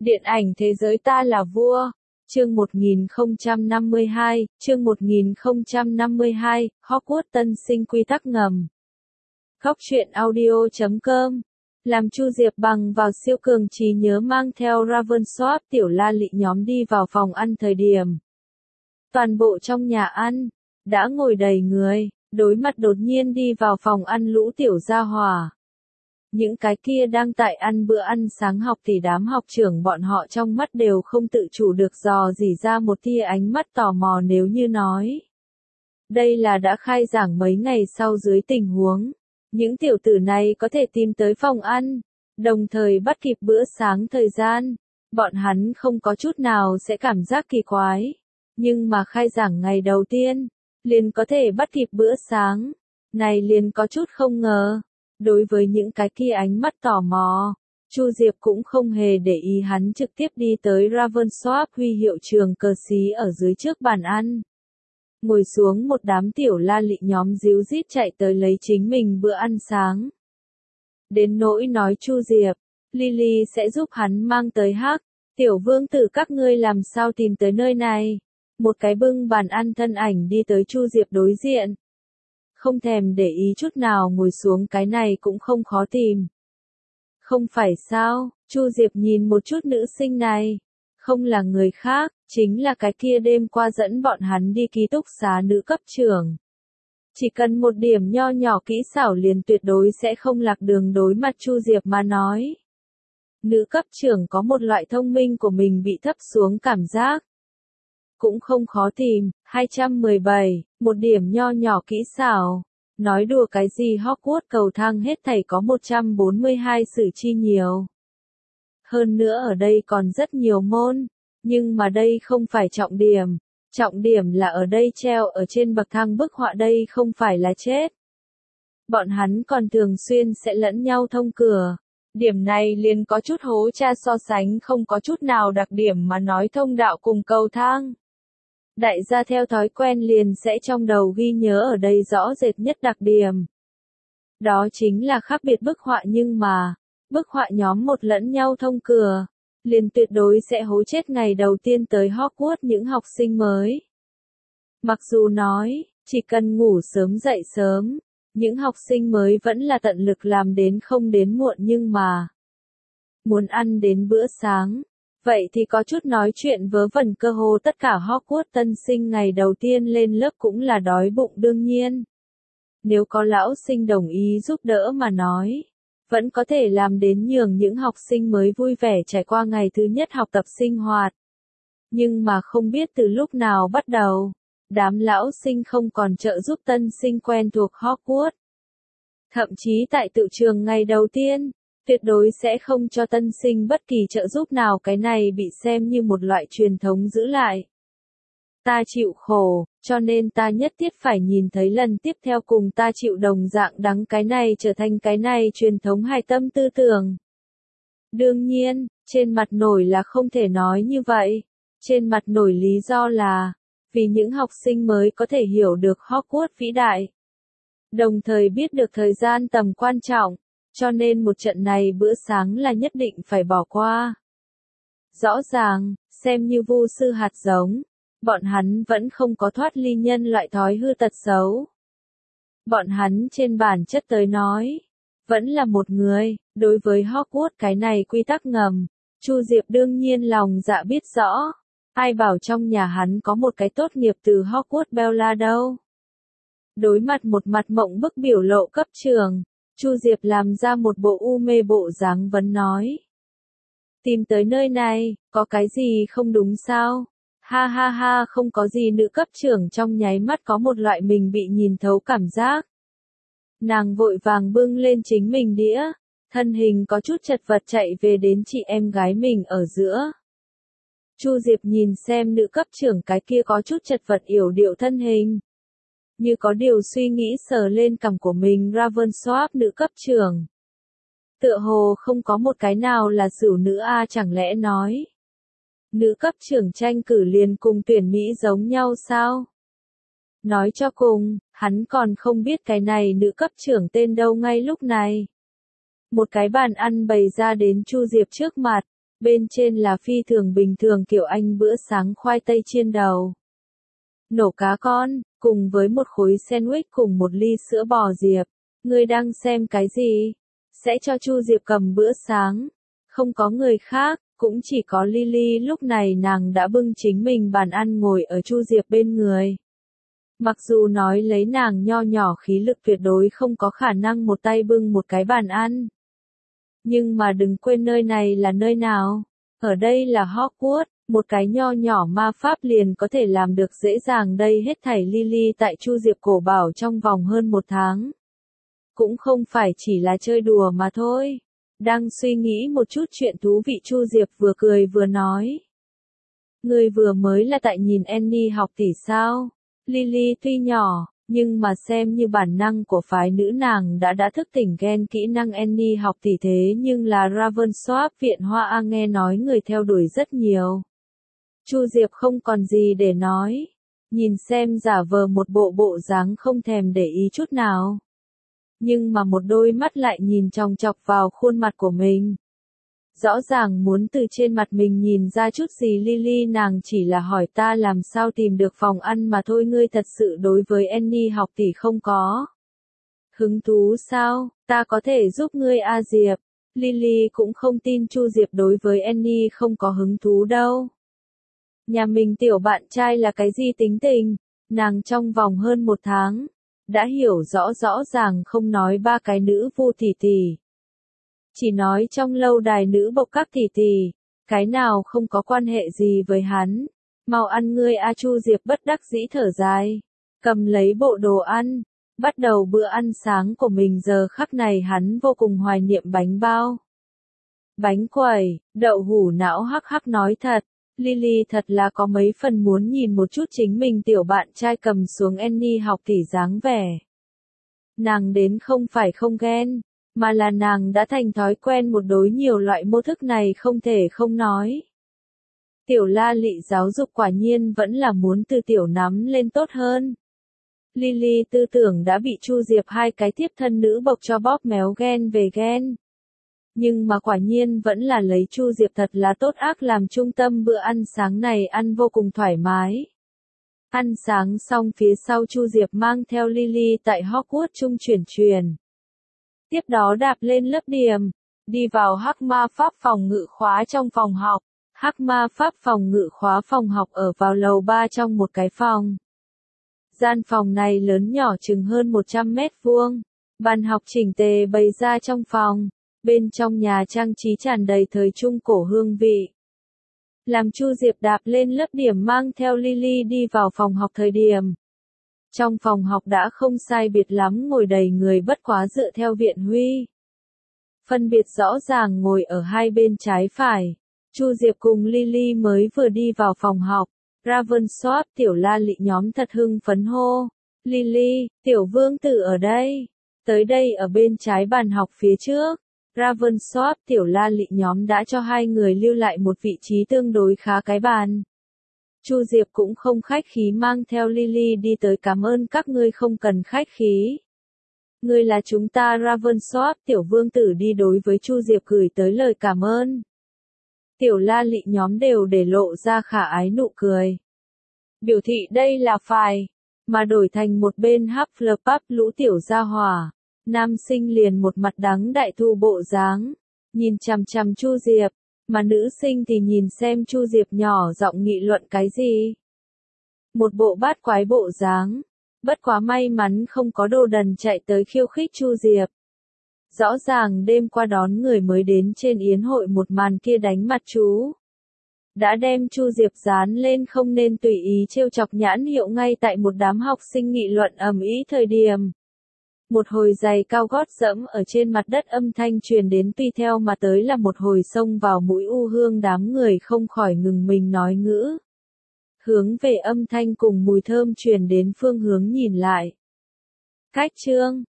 Điện ảnh thế giới ta là vua. Chương 1052, Hogwarts tân sinh quy tắc ngầm. Góc truyện audio.com. Làm Chu Diệp bằng vào siêu cường trí nhớ mang theo Ravensworth tiểu la lị nhóm đi vào phòng ăn thời điểm. Toàn bộ trong nhà ăn, đã ngồi đầy người, đối mặt đột nhiên đi vào phòng ăn lũ tiểu gia hỏa. Những cái kia đang tại ăn bữa ăn sáng học thì đám học trưởng bọn họ trong mắt đều không tự chủ được dò dỉ ra một tia ánh mắt tò mò nếu như nói. Đây là đã khai giảng mấy ngày sau dưới tình huống. Những tiểu tử này có thể tìm tới phòng ăn, đồng thời bắt kịp bữa sáng thời gian. Bọn hắn không có chút nào sẽ cảm giác kỳ quái. Nhưng mà khai giảng ngày đầu tiên, liền có thể bắt kịp bữa sáng. Này liền có chút không ngờ. Đối với những cái kia ánh mắt tò mò, Chu Diệp cũng không hề để ý hắn trực tiếp đi tới Ravensworth huy hiệu trường cờ xí ở dưới trước bàn ăn. Ngồi xuống một đám tiểu la lị nhóm díu dít chạy tới lấy chính mình bữa ăn sáng. Đến nỗi nói Chu Diệp, Lily sẽ giúp hắn mang tới hắc, tiểu vương tử các ngươi làm sao tìm tới nơi này. Một cái bưng bàn ăn thân ảnh đi tới Chu Diệp đối diện. Không thèm để ý chút nào ngồi xuống cái này cũng không khó tìm. Không phải sao, Chu Diệp nhìn một chút nữ sinh này. Không là người khác, chính là cái kia đêm qua dẫn bọn hắn đi ký túc xá nữ cấp trưởng. Chỉ cần một điểm nho nhỏ kỹ xảo liền tuyệt đối sẽ không lạc đường đối mặt Chu Diệp mà nói. Nữ cấp trưởng có một loại thông minh của mình bị thấp xuống cảm giác. Cũng không khó tìm, 217, một điểm nho nhỏ kỹ xảo. Nói đùa cái gì Hogwarts cầu thang hết thảy có 142 sử chi nhiều. Hơn nữa ở đây còn rất nhiều môn, nhưng mà đây không phải trọng điểm là ở đây treo ở trên bậc thang bức họa đây không phải là chết. Bọn hắn còn thường xuyên sẽ lẫn nhau thông cửa. Điểm này liền có chút hố cha so sánh không có chút nào đặc điểm mà nói thông đạo cùng cầu thang. Đại gia theo thói quen liền sẽ trong đầu ghi nhớ ở đây rõ rệt nhất đặc điểm. Đó chính là khác biệt bức họa nhưng mà, bức họa nhóm một lẫn nhau thông cửa, liền tuyệt đối sẽ hố chết ngày đầu tiên tới Hogwarts những học sinh mới. Mặc dù nói, chỉ cần ngủ sớm dậy sớm, những học sinh mới vẫn là tận lực làm đến không đến muộn nhưng mà, muốn ăn đến bữa sáng. Vậy thì có chút nói chuyện vớ vẩn cơ hồ tất cả Hogwarts tân sinh ngày đầu tiên lên lớp cũng là đói bụng đương nhiên. Nếu có lão sinh đồng ý giúp đỡ mà nói, vẫn có thể làm đến nhường những học sinh mới vui vẻ trải qua ngày thứ nhất học tập sinh hoạt. Nhưng mà không biết từ lúc nào bắt đầu, đám lão sinh không còn trợ giúp tân sinh quen thuộc Hogwarts. Thậm chí tại tự trường ngày đầu tiên, tuyệt đối sẽ không cho tân sinh bất kỳ trợ giúp nào cái này bị xem như một loại truyền thống giữ lại. Ta chịu khổ, cho nên ta nhất thiết phải nhìn thấy lần tiếp theo cùng ta chịu đồng dạng đắng cái này trở thành cái này truyền thống hài tâm tư tưởng. Đương nhiên, trên mặt nổi là không thể nói như vậy. Trên mặt nổi lý do là, vì những học sinh mới có thể hiểu được Hogwarts vĩ đại. Đồng thời biết được thời gian tầm quan trọng. Cho nên một trận này bữa sáng là nhất định phải bỏ qua. Rõ ràng, xem như vu sư hạt giống, bọn hắn vẫn không có thoát ly nhân loại thói hư tật xấu. Bọn hắn trên bản chất tới nói, vẫn là một người, đối với Hogwarts cái này quy tắc ngầm, Chu Diệp đương nhiên lòng dạ biết rõ, ai bảo trong nhà hắn có một cái tốt nghiệp từ Hogwarts Bella đâu. Đối mặt một mặt mộng bức biểu lộ cấp trường. Chu Diệp làm ra một bộ u mê bộ dáng vấn nói. Tìm tới nơi này, có cái gì không đúng sao? Ha ha ha không có gì nữ cấp trưởng trong nháy mắt có một loại mình bị nhìn thấu cảm giác. Nàng vội vàng bưng lên chính mình đĩa, thân hình có chút chật vật chạy về đến chị em gái mình ở giữa. Chu Diệp nhìn xem nữ cấp trưởng cái kia có chút chật vật yểu điệu thân hình. Như có điều suy nghĩ sờ lên cằm của mình Ravensworth nữ cấp trưởng. Tựa hồ không có một cái nào là sửu nữ a chẳng lẽ nói. Nữ cấp trưởng tranh cử liền cùng tuyển Mỹ giống nhau sao? Nói cho cùng, hắn còn không biết cái này nữ cấp trưởng tên đâu ngay lúc này. Một cái bàn ăn bày ra đến Chu Diệp trước mặt, Bên trên là phi thường bình thường kiểu Anh bữa sáng khoai tây chiên đầu, nổ cá con, cùng với một khối sandwich cùng một ly sữa bò Diệp. Ngươi đang xem cái gì? Sẽ cho Chu Diệp cầm bữa sáng. Không có người khác, cũng chỉ có Lily lúc này nàng đã bưng chính mình bàn ăn ngồi ở Chu Diệp bên người. Mặc dù nói lấy nàng nho nhỏ khí lực tuyệt đối không có khả năng một tay bưng một cái bàn ăn. Nhưng mà đừng quên nơi này là nơi nào. Ở đây là Hogwarts, một cái nho nhỏ ma pháp liền có thể làm được dễ dàng đây hết thảy Lily tại Chu Diệp cổ bảo trong vòng hơn 1 tháng. Cũng không phải chỉ là chơi đùa mà thôi. Đang suy nghĩ một chút chuyện thú vị Chu Diệp vừa cười vừa nói. Người vừa mới là tại nhìn Annie học tỷ sao? Lily tuy nhỏ, nhưng mà xem như bản năng của phái nữ nàng đã thức tỉnh gen kỹ năng Annie học tỷ thế nhưng là Ravensworth viện Hoa A nghe nói người theo đuổi rất nhiều. Chu Diệp không còn gì để nói. Nhìn xem giả vờ một bộ dáng không thèm để ý chút nào. Nhưng mà một đôi mắt lại nhìn chòng chọc vào khuôn mặt của mình. Rõ ràng muốn từ trên mặt mình nhìn ra chút gì Lily nàng chỉ là hỏi ta làm sao tìm được phòng ăn mà thôi ngươi thật sự đối với Annie học tỷ không có hứng thú sao, ta có thể giúp ngươi a Diệp. Lily cũng không tin Chu Diệp đối với Annie không có hứng thú đâu. Nhà mình tiểu bạn trai là cái gì tính tình, nàng trong vòng hơn 1 tháng, đã hiểu rõ ràng không nói 3 cái nữ vu tỷ tỷ. Chỉ nói trong lâu đài nữ bộc các tỷ tỷ, cái nào không có quan hệ gì với hắn. Mau ăn ngươi a Chu Diệp bất đắc dĩ thở dài. Cầm lấy bộ đồ ăn, bắt đầu bữa ăn sáng của mình giờ khắc này hắn vô cùng hoài niệm bánh bao. Bánh quẩy, đậu hũ não hắc hắc nói thật. Lily thật là có mấy phần muốn nhìn một chút chính mình tiểu bạn trai cầm xuống Annie học tỷ dáng vẻ. Nàng đến không phải không ghen, mà là nàng đã thành thói quen một đối nhiều loại mô thức này không thể không nói. Tiểu La Lị giáo dục quả nhiên vẫn là muốn từ tiểu nắm lên tốt hơn. Lily tư tưởng đã bị Chu Diệp 2 cái tiếp thân nữ bộc cho bóp méo ghen về ghen. Nhưng mà quả nhiên vẫn là lấy Chu Diệp thật là tốt ác làm trung tâm bữa ăn sáng này ăn vô cùng thoải mái. Ăn sáng xong phía sau Chu Diệp mang theo Lily tại Hogwarts trung chuyển. Tiếp đó đạp lên lớp điểm, đi vào Hắc Ma Pháp phòng ngự khóa trong phòng học. Hắc Ma Pháp phòng ngự khóa phòng học ở vào lầu 3 trong một cái phòng. Gian phòng này lớn nhỏ chừng hơn 100 mét vuông. Bàn học chỉnh tề bày ra trong phòng. Bên trong nhà trang trí tràn đầy thời trung cổ hương vị. Làm Chu Diệp đạp lên lớp điểm mang theo Lily đi vào phòng học thời điểm. Trong phòng học đã không sai biệt lắm ngồi đầy người bất quá dựa theo viện huy. Phân biệt rõ ràng ngồi ở hai bên trái phải. Chu Diệp cùng Lily mới vừa đi vào phòng học. Ravensworth tiểu La Lị nhóm thật hưng phấn hô. Lily, tiểu vương tử ở đây. Tới đây ở bên trái bàn học phía trước. Ravensworth tiểu La Lị nhóm đã cho 2 người lưu lại một vị trí tương đối khá cái bàn. Chu Diệp cũng không khách khí mang theo Lily đi tới cảm ơn các ngươi không cần khách khí. Ngươi là chúng ta Ravensworth tiểu vương tử đi đối với Chu Diệp gửi tới lời cảm ơn. Tiểu La Lị nhóm đều để lộ ra khả ái nụ cười. Biểu thị đây là phải, mà đổi thành một bên Hufflepuff lũ tiểu gia hỏa. Nam sinh liền một mặt đắng đại thu bộ dáng, nhìn chằm chằm Chu Diệp, mà nữ sinh thì nhìn xem Chu Diệp nhỏ giọng nghị luận cái gì. Một bộ bát quái bộ dáng, bất quá may mắn không có đồ đần chạy tới khiêu khích Chu Diệp. Rõ ràng đêm qua đón người mới đến trên yến hội một màn kia đánh mặt chú. Đã đem Chu Diệp dán lên không nên tùy ý trêu chọc nhãn hiệu ngay tại một đám học sinh nghị luận ầm ĩ thời điểm. Một hồi giày cao gót dẫm ở trên mặt đất âm thanh truyền đến tùy theo mà tới là một hồi xông vào mũi u hương đám người không khỏi ngừng mình nói ngữ. Hướng về âm thanh cùng mùi thơm truyền đến phương hướng nhìn lại. Cách chương